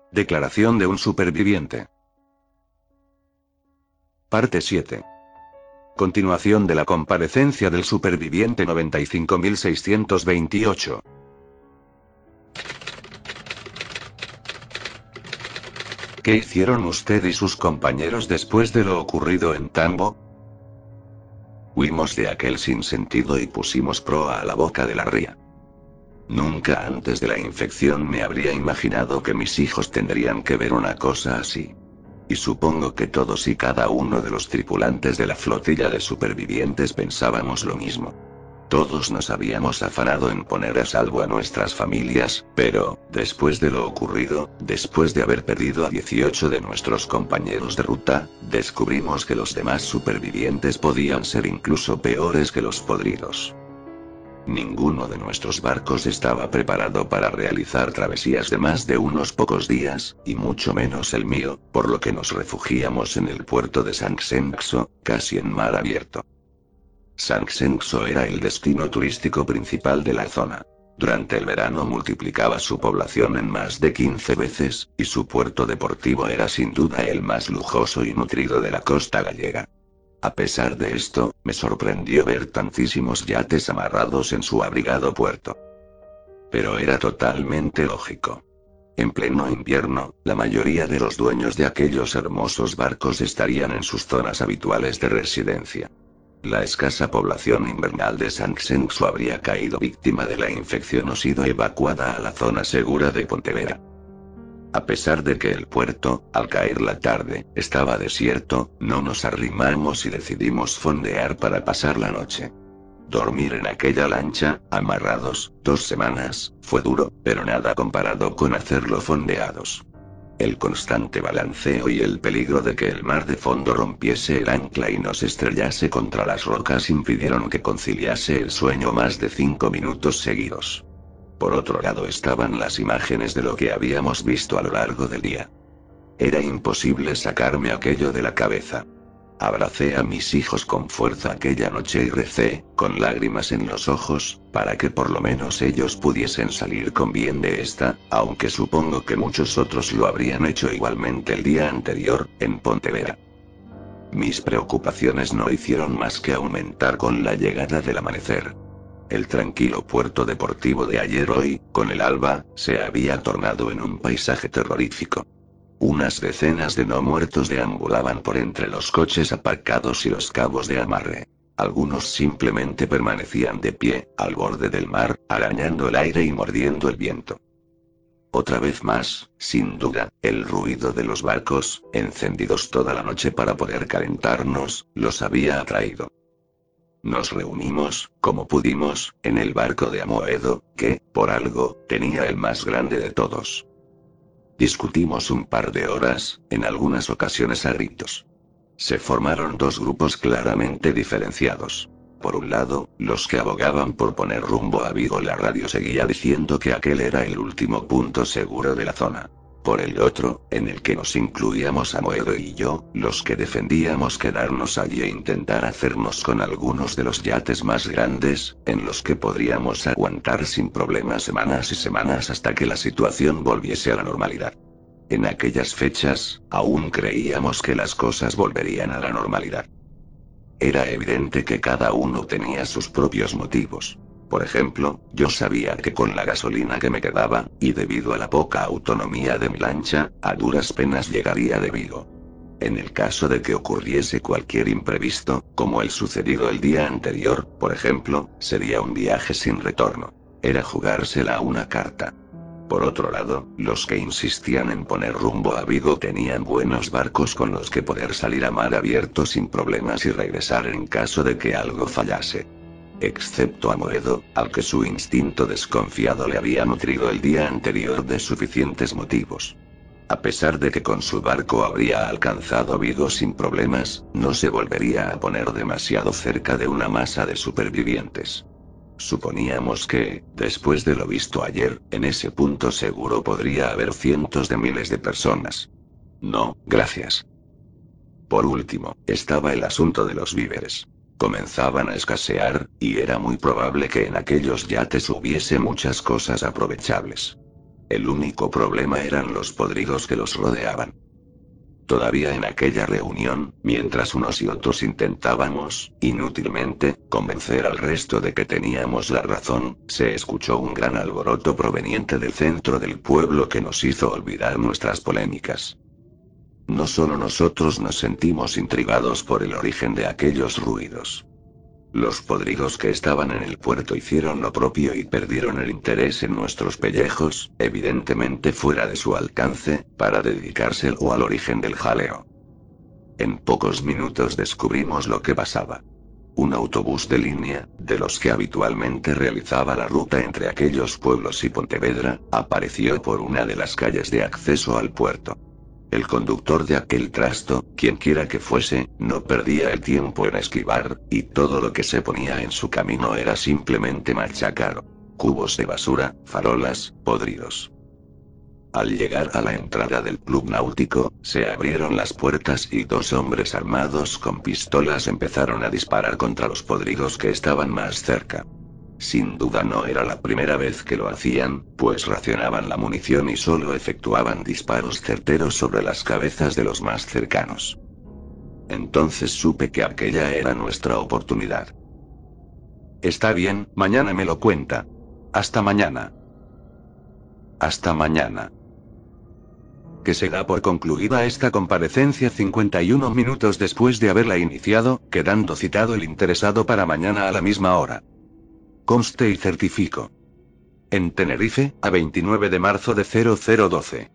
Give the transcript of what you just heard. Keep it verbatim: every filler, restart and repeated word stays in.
Declaración de un superviviente. Parte siete. Continuación de la comparecencia del superviviente noventa y cinco mil seiscientos veintiocho. ¿Qué hicieron usted y sus compañeros después de lo ocurrido en Tambo? Huimos de aquel sinsentido y pusimos proa a la boca de la ría. Nunca antes de la infección me habría imaginado que mis hijos tendrían que ver una cosa así. Y supongo que todos y cada uno de los tripulantes de la flotilla de supervivientes pensábamos lo mismo. Todos nos habíamos afanado en poner a salvo a nuestras familias, pero, después de lo ocurrido, después de haber perdido a dieciocho de nuestros compañeros de ruta, descubrimos que los demás supervivientes podían ser incluso peores que los podridos. Ninguno de nuestros barcos estaba preparado para realizar travesías de más de unos pocos días, y mucho menos el mío, por lo que nos refugiamos en el puerto de San Xenxo, casi en mar abierto. San Xenxo era el destino turístico principal de la zona. Durante el verano multiplicaba su población en más de quince veces, y su puerto deportivo era sin duda el más lujoso y nutrido de la costa gallega. A pesar de esto, me sorprendió ver tantísimos yates amarrados en su abrigado puerto. Pero era totalmente lógico. En pleno invierno, la mayoría de los dueños de aquellos hermosos barcos estarían en sus zonas habituales de residencia. La escasa población invernal de San Xenxo habría caído víctima de la infección o sido evacuada a la zona segura de Pontevedra. A pesar de que el puerto, al caer la tarde, estaba desierto, no nos arrimamos y decidimos fondear para pasar la noche. Dormir en aquella lancha, amarrados, dos semanas, fue duro, pero nada comparado con hacerlo fondeados. El constante balanceo y el peligro de que el mar de fondo rompiese el ancla y nos estrellase contra las rocas impidieron que conciliase el sueño más de cinco minutos seguidos. Por otro lado estaban las imágenes de lo que habíamos visto a lo largo del día. Era imposible sacarme aquello de la cabeza. Abracé a mis hijos con fuerza aquella noche y recé, con lágrimas en los ojos, para que por lo menos ellos pudiesen salir con bien de esta, aunque supongo que muchos otros lo habrían hecho igualmente el día anterior, en Pontevedra. Mis preocupaciones no hicieron más que aumentar con la llegada del amanecer. El tranquilo puerto deportivo de ayer hoy, con el alba, se había tornado en un paisaje terrorífico. Unas decenas de no muertos deambulaban por entre los coches aparcados y los cabos de amarre. Algunos simplemente permanecían de pie, al borde del mar, arañando el aire y mordiendo el viento. Otra vez más, sin duda, el ruido de los barcos, encendidos toda la noche para poder calentarnos, los había atraído. Nos reunimos, como pudimos, en el barco de Amoedo, que, por algo, tenía el más grande de todos. Discutimos un par de horas, en algunas ocasiones a gritos. Se formaron dos grupos claramente diferenciados. Por un lado, los que abogaban por poner rumbo a Vigo. La radio seguía diciendo que aquel era el último punto seguro de la zona. Por el otro, en el que nos incluíamos Amoedo y yo, los que defendíamos quedarnos allí e intentar hacernos con algunos de los yates más grandes, en los que podríamos aguantar sin problemas semanas y semanas hasta que la situación volviese a la normalidad. En aquellas fechas, aún creíamos que las cosas volverían a la normalidad. Era evidente que cada uno tenía sus propios motivos. Por ejemplo, yo sabía que con la gasolina que me quedaba, y debido a la poca autonomía de mi lancha, a duras penas llegaría de Vigo. En el caso de que ocurriese cualquier imprevisto, como el sucedido el día anterior, por ejemplo, sería un viaje sin retorno. Era jugársela a una carta. Por otro lado, los que insistían en poner rumbo a Vigo tenían buenos barcos con los que poder salir a mar abierto sin problemas y regresar en caso de que algo fallase. Excepto Amoedo, al que su instinto desconfiado le había nutrido el día anterior de suficientes motivos. A pesar de que con su barco habría alcanzado Vigo sin problemas, no se volvería a poner demasiado cerca de una masa de supervivientes. Suponíamos que, después de lo visto ayer, en ese punto seguro podría haber cientos de miles de personas. No, gracias. Por último, estaba el asunto de los víveres. Comenzaban a escasear, y era muy probable que en aquellos yates hubiese muchas cosas aprovechables. El único problema eran los podridos que los rodeaban. Todavía en aquella reunión, mientras unos y otros intentábamos, inútilmente, convencer al resto de que teníamos la razón, se escuchó un gran alboroto proveniente del centro del pueblo que nos hizo olvidar nuestras polémicas. No solo nosotros nos sentimos intrigados por el origen de aquellos ruidos. Los podridos que estaban en el puerto hicieron lo propio y perdieron el interés en nuestros pellejos, evidentemente fuera de su alcance, para dedicárselo al origen del jaleo. En pocos minutos descubrimos lo que pasaba. Un autobús de línea, de los que habitualmente realizaba la ruta entre aquellos pueblos y Pontevedra, apareció por una de las calles de acceso al puerto. El conductor de aquel trasto, quienquiera que fuese, no perdía el tiempo en esquivar, y todo lo que se ponía en su camino era simplemente machacar cubos de basura, farolas, podridos. Al llegar a la entrada del club náutico, se abrieron las puertas y dos hombres armados con pistolas empezaron a disparar contra los podridos que estaban más cerca. Sin duda no era la primera vez que lo hacían, pues racionaban la munición y solo efectuaban disparos certeros sobre las cabezas de los más cercanos. Entonces supe que aquella era nuestra oportunidad. Está bien, mañana me lo cuenta. Hasta mañana. Hasta mañana. Que se da por concluida esta comparecencia cincuenta y uno minutos después de haberla iniciado, quedando citado el interesado para mañana a la misma hora. Conste y certifico. En Tenerife, a veintinueve de marzo de cero cero doce.